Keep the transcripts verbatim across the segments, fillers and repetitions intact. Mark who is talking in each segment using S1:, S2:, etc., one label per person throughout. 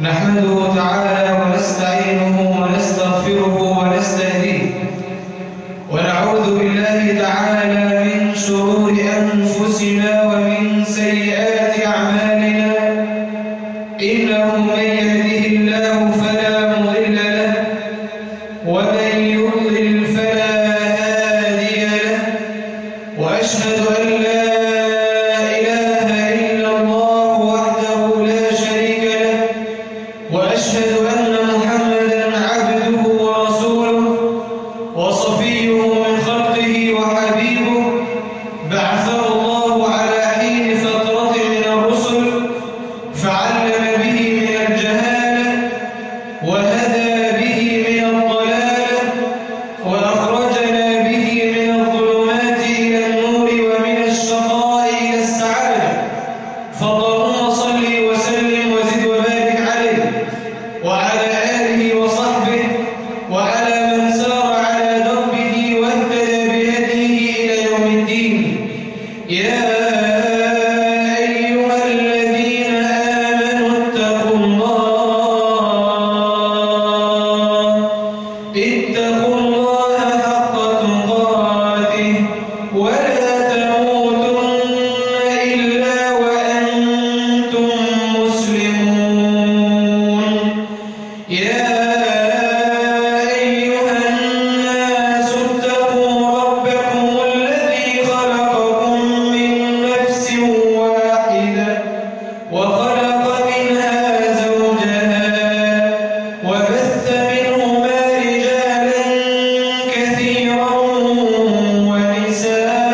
S1: نحمده تعالى ونستعينه ونستغفره ونستهديه ونعوذ بالله تعالى من شرور أنفسنا ومن سيئات أعمالنا إنه من يهده الله فلا مضل له ومن يضلل فلا هادي له وأشهد أن لا إله إلا الله وحده لا شريك له وأشهد أن محمدًا عبده ورسوله وصفيه من خلقه وحبيبه بعثه الله على حين فترة من الرسل فعلم به من الجهالة وهدى به من الضلالة وأخرجنا به من الظلمات إلى النور ومن الشقاء إلى السعادة فاللهم صل وسلم وزد وبارك عليه وعلى آله وصحبه وعلى من سار على دربه واهتدى بهديه إلى يوم الدين يا أيها الذين آمنوا اتقوا الله اتقوا الله حق تقاته ولا تموتن إلا وأنتم مسلمون يا أيها الناس اتقوا ربكم الذي خلقكم من نفس واحدة وخلق منها زوجها وبث منهما رجالا كثيرا ونساء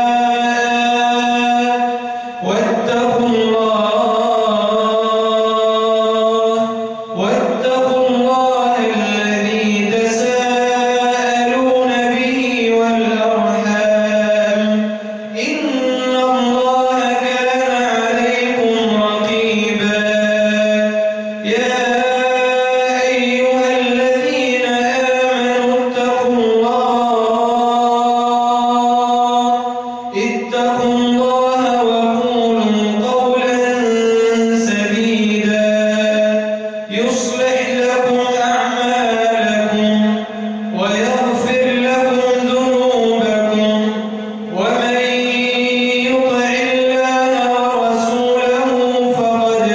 S1: واتقوا الله واتقوا الله الذي تساءلون به والأرحام إن الله كان عليكم رقيبا يا أيها الذين آمنوا اتقوا الله اتقوا الله وقولوا قولا سديدا يصلح لكم أعمالكم ويغفر لكم ذنوبكم ومن يطع الله ورسوله فقد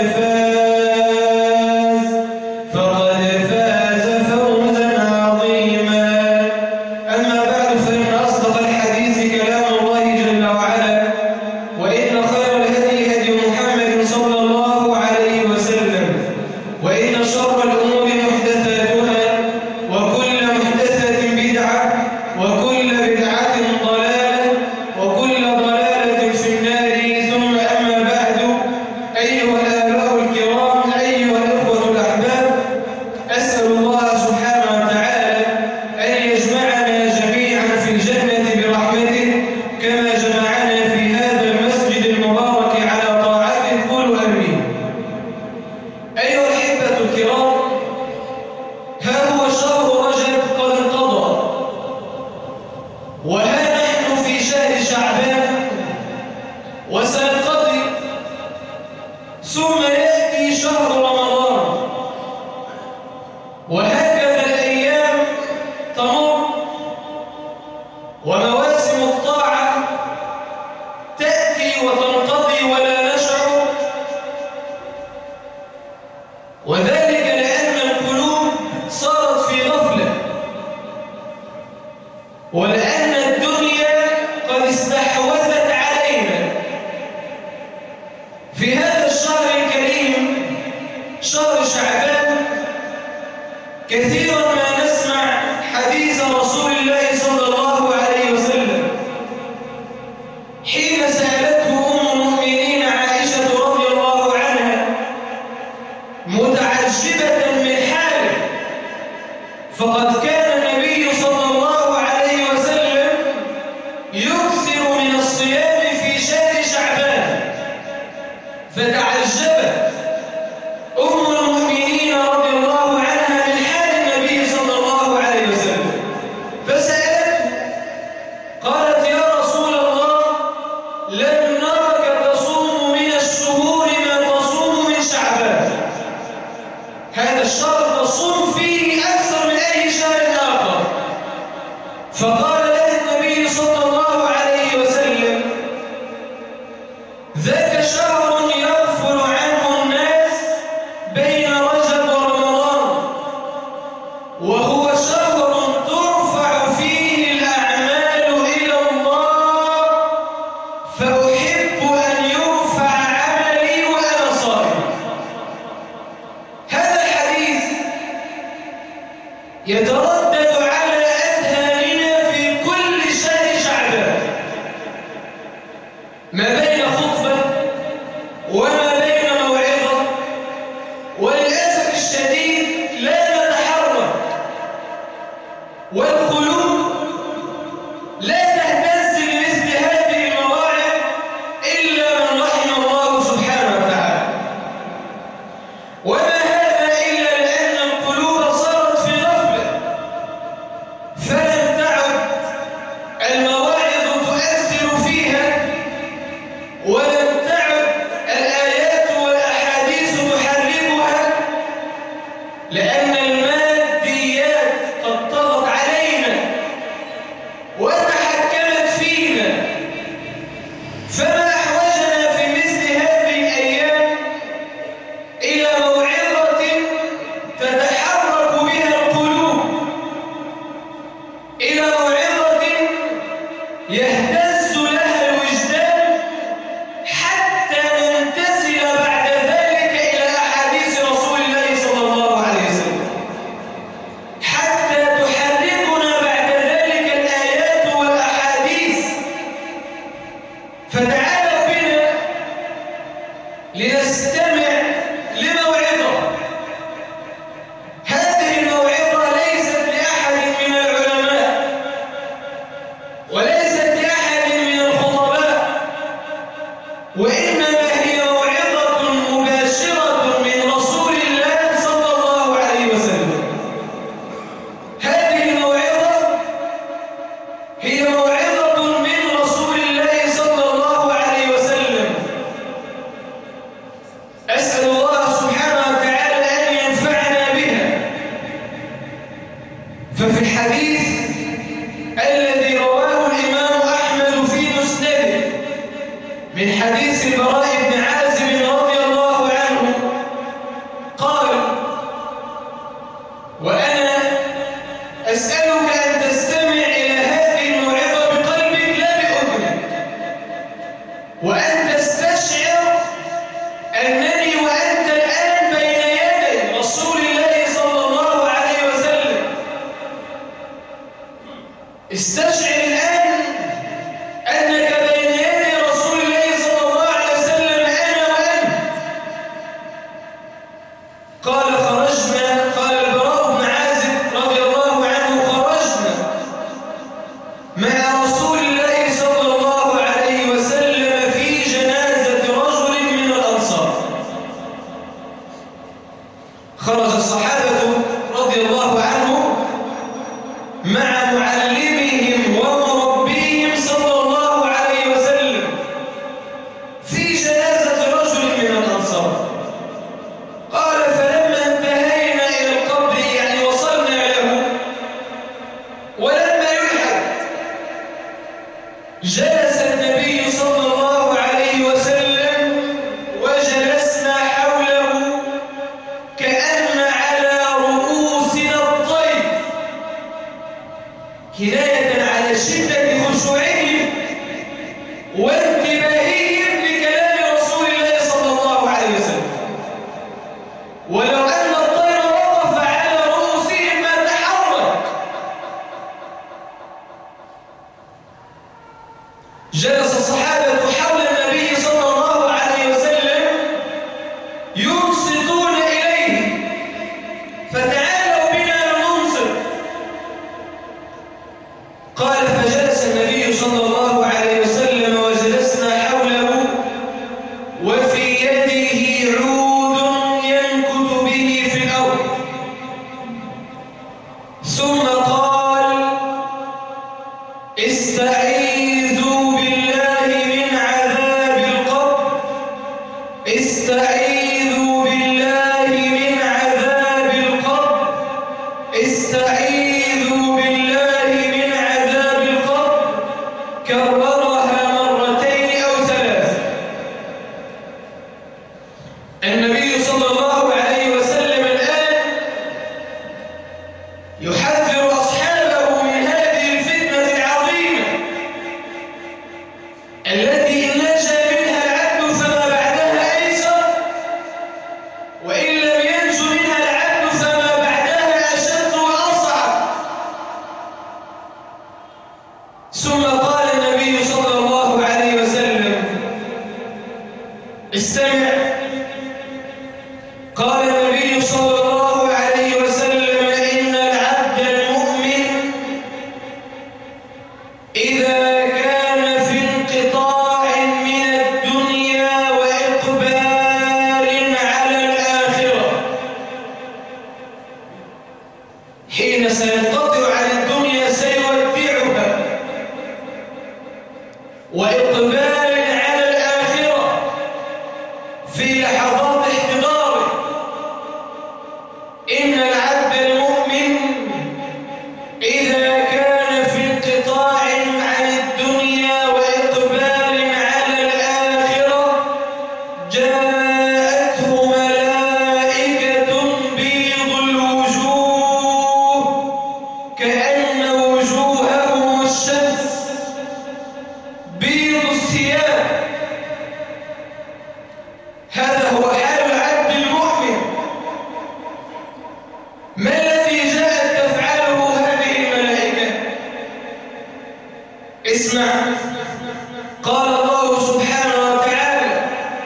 S1: فاز فقد فاز فوزا عظيما أما بعد فإن أصدق الحديث كلام الله جل وعلا وإن خير الهدي هدي محمد صلى الله عليه وسلم وإن شر الأمور محدثاتها وكل محدثة بدعة وكل بدعة ضلالة وكل ضلالة في النار ثم أما بعد أيها الآباء الكرام أيها الإخوة الأحباب أسأل الله سبحانه وتعالى أن يجمعنا جميعا في الجنة برحمته كما جمعنا في هذا المسجد المبارك على طاعته قولوا آمين أيها الأحبة الكرام ها هو شهر رجب قد انقضى وها نحن في شهر شعبان وسينقضي ثم يأتي شهر رمضان وهكذا الأيام تمر ومواسم الطاعة تأتي وتنقضي ولا نشعر وذلك لأن القلوب صارت في غفلة ولأن الدنيا قد استحوذت علينا في هذا الشهر الكريم شهر شعبان كثيرا ما نسمع حديث رسول الله صلى الله عليه وسلم حين سألته أم المؤمنين عائشة رضي الله عنها متعجبة من حاله فقد كان النبي صلى الله عليه وسلم يكثر من الصيام في شهر شعبان فتعجبت أم المؤمنين رضي الله عنها من حال النبي صلى الله عليه وسلم فسألته قالت يا رسول الله لم نرك تصوم من الشهور ما تصوم من شعبان الشهر تصوم فيه أكثر من أي شهر آخر. فقال له النبي صلى الله عليه وسلم: ذاك شهر يغفل عنه الناس بين رجب ورمضان، وهو شهر ترفع فيه الأعمال إلى الله، فأحب أن يرفع عملي وأنا صائم. هذا الحديث يتردد على أذهاننا في كل شهر شعبان، ما بين خطبة وما بين موعظة، وللأسف الشديد لا نتحرك والقلوب لا تهتز لمثل هذه المواعظ إلا من رحم الله سبحانه وتعالى. وما هذا إلا لأن القلوب صارت في غفلة، فلم تعد المواعظ تؤثر فيها، ولم تعد الآيات والأحاديث تحركها، لأن الماديات قد طغت علينا وتحكمت فينا. فما أحوجنا في مثل هذه الأيام إلى موعظة تتحرك بها القلوب، إلى موعظة يهتز لها الوجدان، حتى ننتسل بعد ذلك إلى أحاديث رسول الله صلى الله عليه وسلم، حتى تحركنا بعد ذلك الآيات والأحاديث. فتعالوا بنا لنستمع لموعظة. هذه الموعظة ليست لأحد من العلماء، وليست لأحد من الخطباء، وإنما هي موعظة مباشرة من رسول الله صلى الله عليه وسلم. هذه الموعظة هي موعظة من رسول الله صلى الله عليه وسلم. أسأل الله سبحانه وتعالى أن ينفعنا بها. ففي الحديث الذي رواه الإمام أحمد في مسنده من حديث البراء بن عازب رضي الله عنه قال: وأنا أسألك أن تستمع إلى هذه الموعظة بقلبك لا بأذنك، وأن تستشعر أنني وأنت الآن بين يدي رسول الله صلى الله عليه وسلم. استشعر الآن أنك بين يدي رسول الله صلى الله عليه وسلم، أنا وأنت. قال: خرجنا، قال البراء بن عازب رضي الله عنه: خرجنا مع رسول الله صلى الله عليه وسلم في جنازة رجل من الأنصار. خرج الصحابة رضي الله عنهم مع معلمهم ومربيهم صلى الله عليه وسلم في جنازة رجل من الأنصار. قال: فلما انتهينا إلى القبر، يعني وصلنا له، ولما يلحد، جلس النبي صلى الله عليه وسلم وجلسنا حوله كأن على رؤوسنا الطير، كناية على شدة خشوعهم وانتباههم لكلام رسول الله صلى الله عليه وسلم. ولو أن الطير وقف على رؤوسهم ما تحرك. جلس الصحابة حول النبي صلى الله عليه وسلم ينصتون إليه. فتعالوا بنا ننصت. قال: فجلس النبي صلى الله عليه وسلم وجلسنا حوله، وفي يده عود ينكت به استمع. قال النبي صلى الله عليه وسلم: إن العبد المؤمن إذا كان في انقطاع من الدنيا وإقبال على الآخرة، حين سينقطع عن الدنيا سيودعها، وإقبال على الآخرة في لحظات احتضاره. إن العبد المؤمن إذا كان في انقطاع عن الدنيا وإقبال على الآخرة جاءته ملائكة بيض الوجوه كأن وجوههم الشمس، بيض الثياب. هذا هو حال العبد المؤمن. ما الذي جاءت تفعله هذه الملائكة؟ اسمع. قال الله سبحانه وتعالى: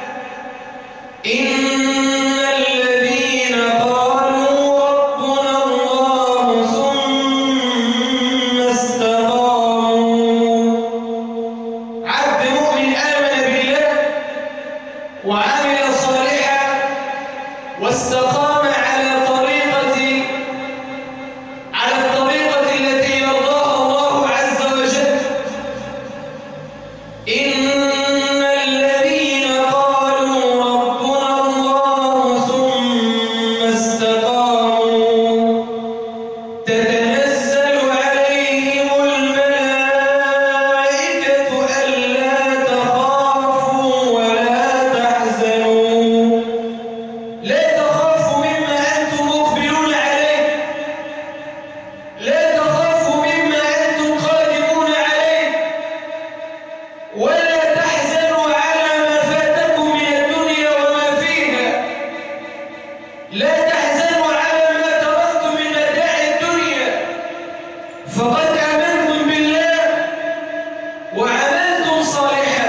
S1: إن الذين قالوا ربنا الله ثم استقاموا. عبد مؤمن آمن بالله وعمل صالحا واستقام على طريقة على الطريقة التي يرضاها الله عز وجل. إن الذين قالوا ربنا الله ثم استقاموا تتنزل عليهم الملائكة ألا تخافوا ولا تحزنوا. لا تخافوا مما أنتم مقبلون عليه، لا تخافوا مما أنتم قادمون عليه، ولا تحزنوا على ما فاتكم من الدنيا وما فيها. لا تحزنوا على ما تركتم من متاع الدنيا، فقد آمنتم بالله وعملتم صالحا.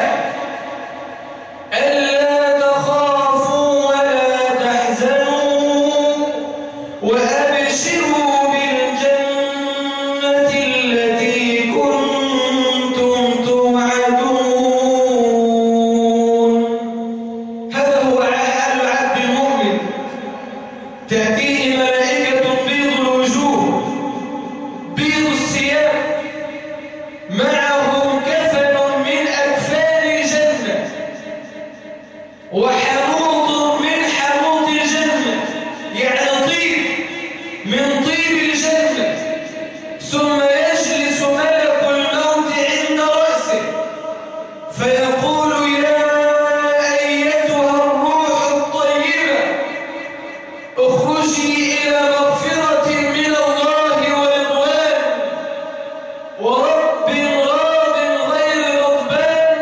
S1: ألا تخافوا ولا تحزنوا وأبشروا بالجنة التي كنتم توعدون. هذا هو حال العبد المؤمن. تأتيه ملائكة بيض الوجوه بيض الثياب، معهم كفن من أكفان الجنة وحنوط من حنوط الجنة، يعني طيب من طيب الجنة. ثم يجلس ملك الموت عند رأسه فيقول: يا أيتها الروح الطيبة اخرجي إلى مغفرة من الله ورضوان ورب راض غير غضبان.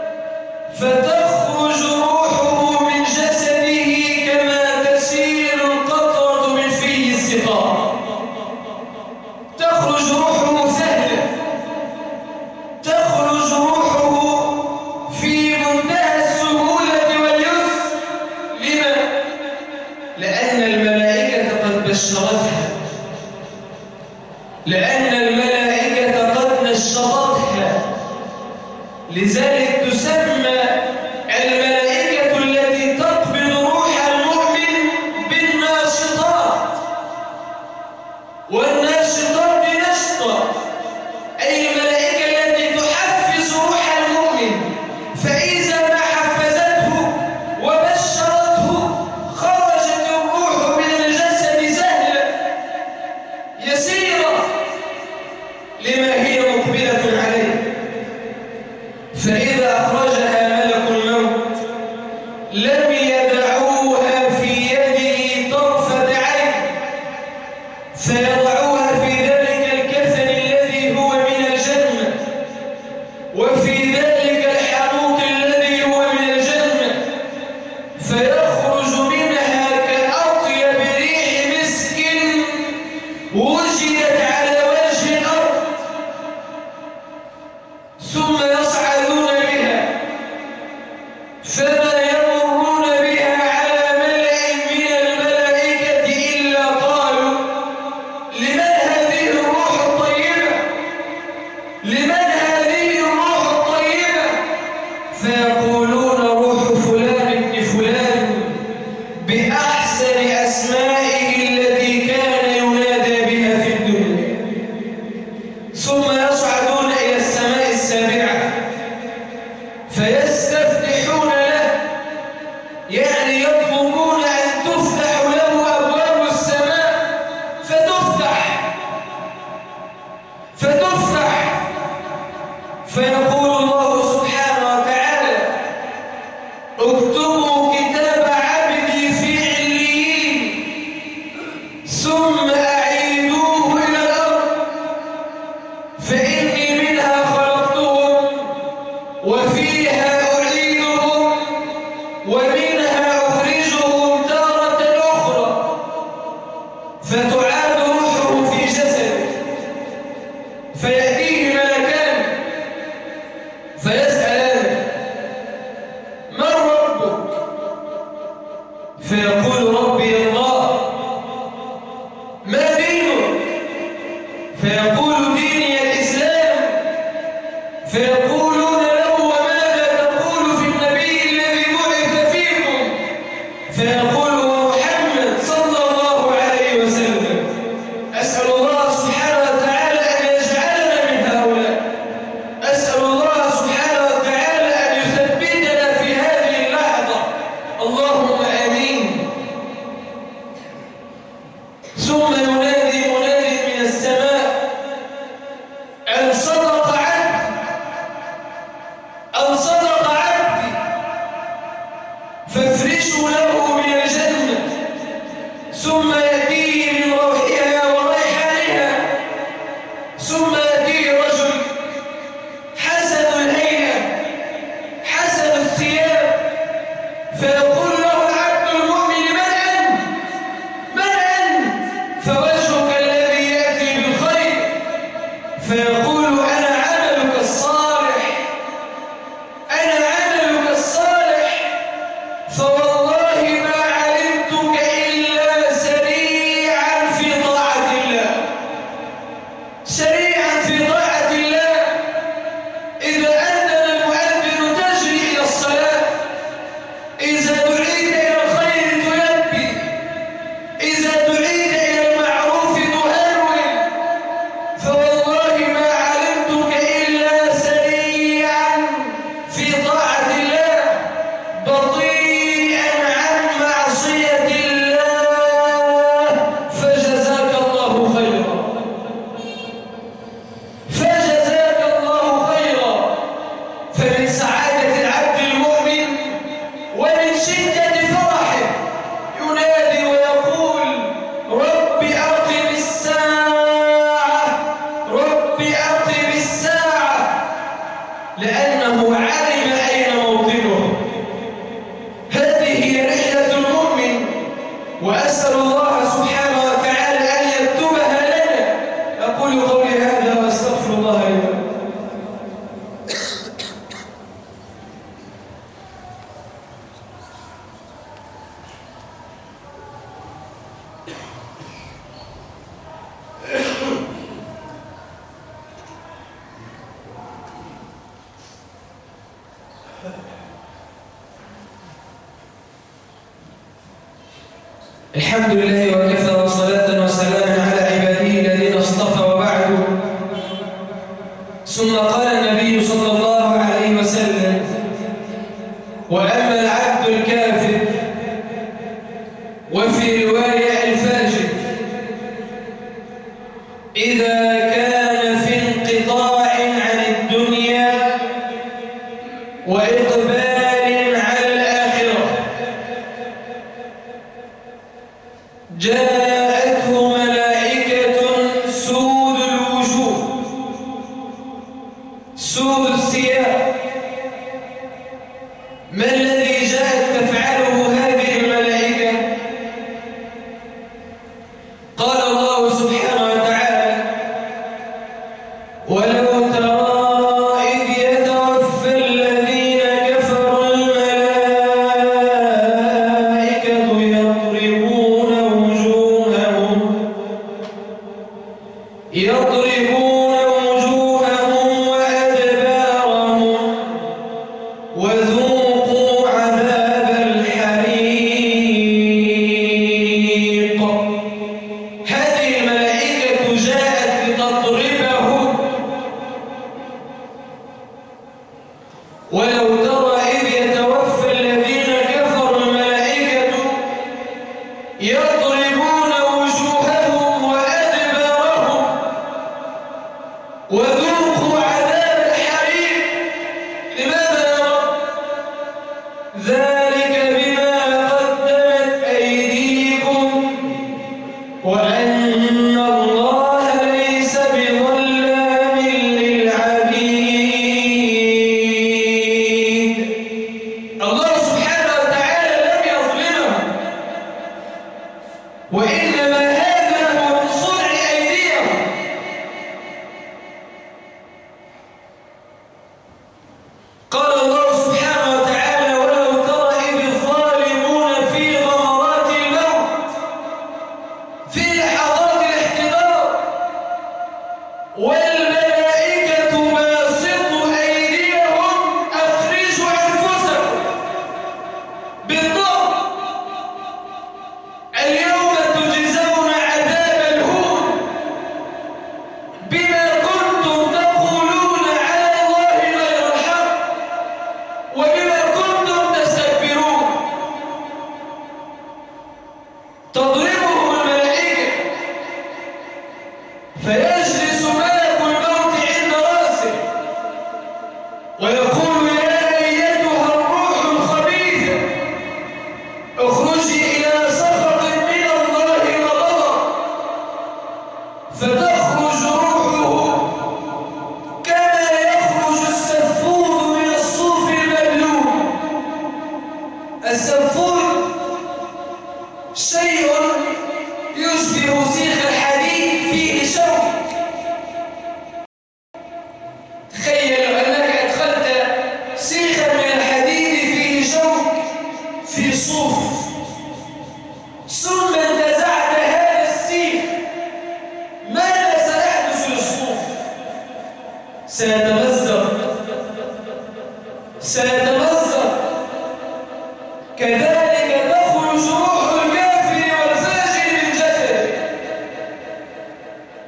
S1: فتخرج روحه من جسده كما تسيل القطرة من فيه السقاء. تخرج روحه سهلة، تخرج روحه في منتهى السهولة واليسر. لما؟ لأن الملائكة قد بشرتها، لأن الملائكة قد نشطتها. لذلك تسمى الملائكة التي تقبض روح المؤمن بالناشطات. والناشطات نشطة، أي الملائكة التي تحفز روح المؤمن، فإذا ما حفزته وبشرته خرجت الروح من الجسد سهلة يسيرة لما هي مقبلة عليه. فإذا ثم ينادي مناد من السماء أن صدق عبدي أن صدق عبدي فافرشوا له من الجنة ثم يأتيه من روحها وريحانها ثم يأتيه رجل حسن الهيئة حسن الثياب فيقول له العبد المؤمن من أنت؟ من أنت؟ فوجهك الذي يأتي بالخير فيقول أنا عملك الصالح أنا عملك الصالح فوالله ما علمتك إلا سريعا في طاعة الله سريعا في طاعة الله إذا أذن المؤذن تجري إلى الصلاة إذا دعيت إلى الخير تلبي إذا دعيت إلى المعروف تهرول فوالله ما علمتك إلا سريعا في طاعة الله بطيئا عن معصية الله فجزاك الله خيرا فجزاك الله خيرا فمن سعادة العبد المؤمن ومن شدة فرحه ينادي ويقول رب أقم الساعة رب أقم الساعة لأنه علم أين موطنه هذه هي رحلة المؤمن وأسأل الله سبحانه وتعالى أن يكتبها لنا أقول قولي هذا وأستغفر الله لي ولكم. الحمد لله وكفى وصلاة وسلاما على عباده الذين اصطفى وبعد ثم قال النبي صلى الله عليه وسلم وأما العبد الكافر وفي رواية الفاجر إذا كان في انقطاع عن الدنيا وإقبال على الآخرة جاءته ملائكة سود الوجوه سود الثياب ما الذي جاءت تفعله هذه الملائكة؟ قال الله سبحانه وتعالى ولو ترى إذ يتوفى الذين كفروا الملائكة يضربون وجوههم يضربون وجوههم وأدبارهم وذوقوا عذاب الحريق هذه الملائكة جاءت لتضربهم ولو ترى إذ يتوفى الذين كفروا الملائكة يضربون وجوههم وأدبارهم وذوقوا عذاب الحريق لماذا يا رب؟ ذلك بما قدمت أيديكم وأن الله ليس بظلام للعبيد الله سبحانه وتعالى لم يظلمهم وإنما هذا هو من صنع أيديهم قال الله سبحانه وتعالى ولو ترى إذ الظالمون في غمرات الموت في لحظات الاحتضار والملائكة باسطوا أيديهم أخرجوا أنفسكم بالضبط اليوم تجزون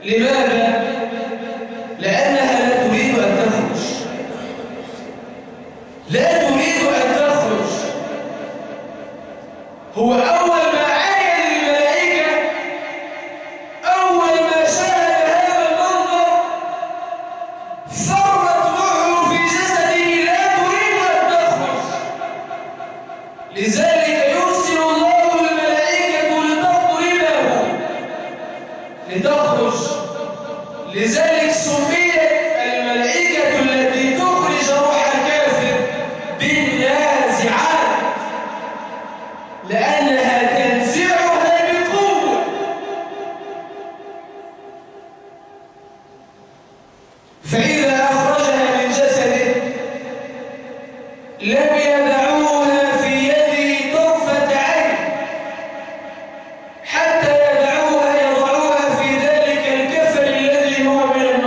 S1: لماذا؟ لأنها لا تريد أن تخرج لا تريد أن تخرج. هو أول ما عين الملائكة، أول ما شاهد هذا المنظر فرت روحه في جسده لا تريد أن تخرج. لذلك يرسل الله الملائكة لتضربه لتخرج. لذلك سميت الملائكة التي تخرج روح الكافر بالنازعات، لأنها تنزعها بقوة. فإذا أخرجها من جسده لم يدعوها في يده طرفة عين حتى يدعوها يضعوها في ذلك الكفن الذي هو من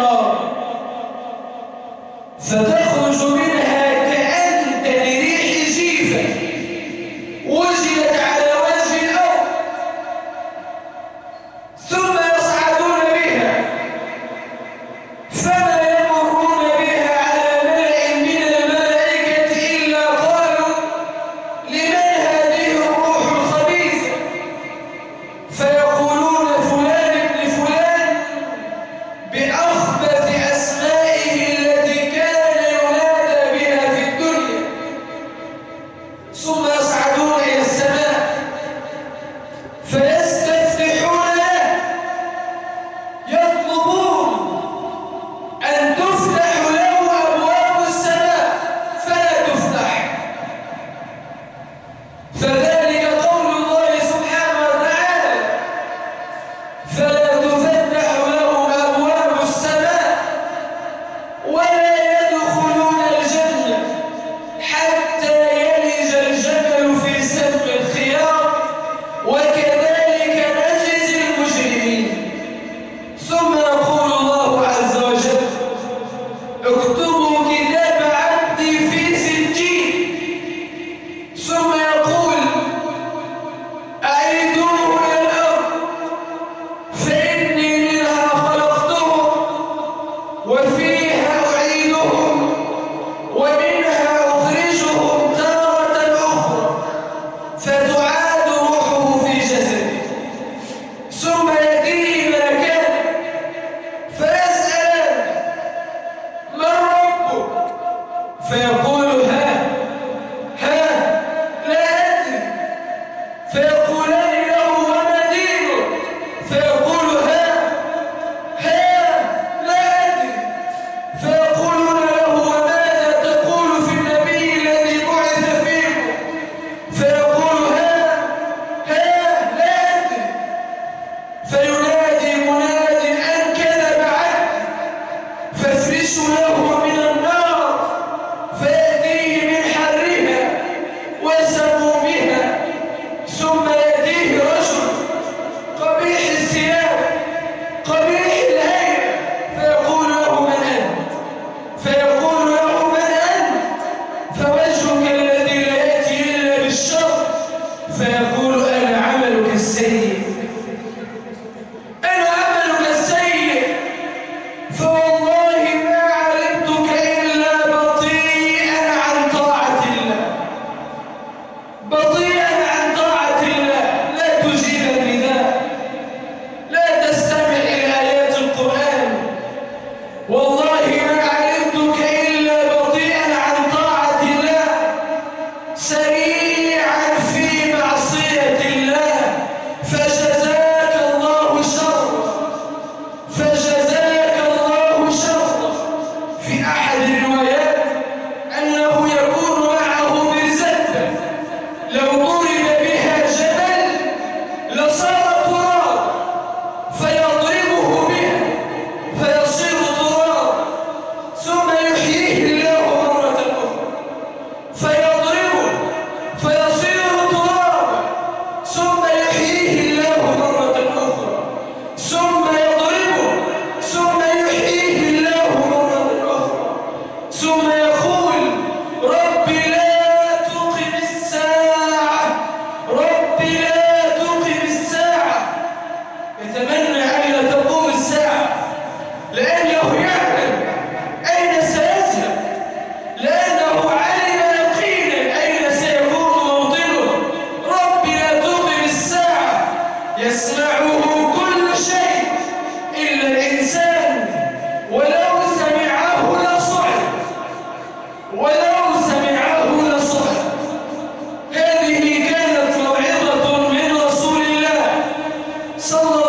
S1: يسمعه كل شيء إلا الإنسان، ولو سمعه لصعد، ولو سمعه لصعد. هذه كانت موعظة من رسول الله صلى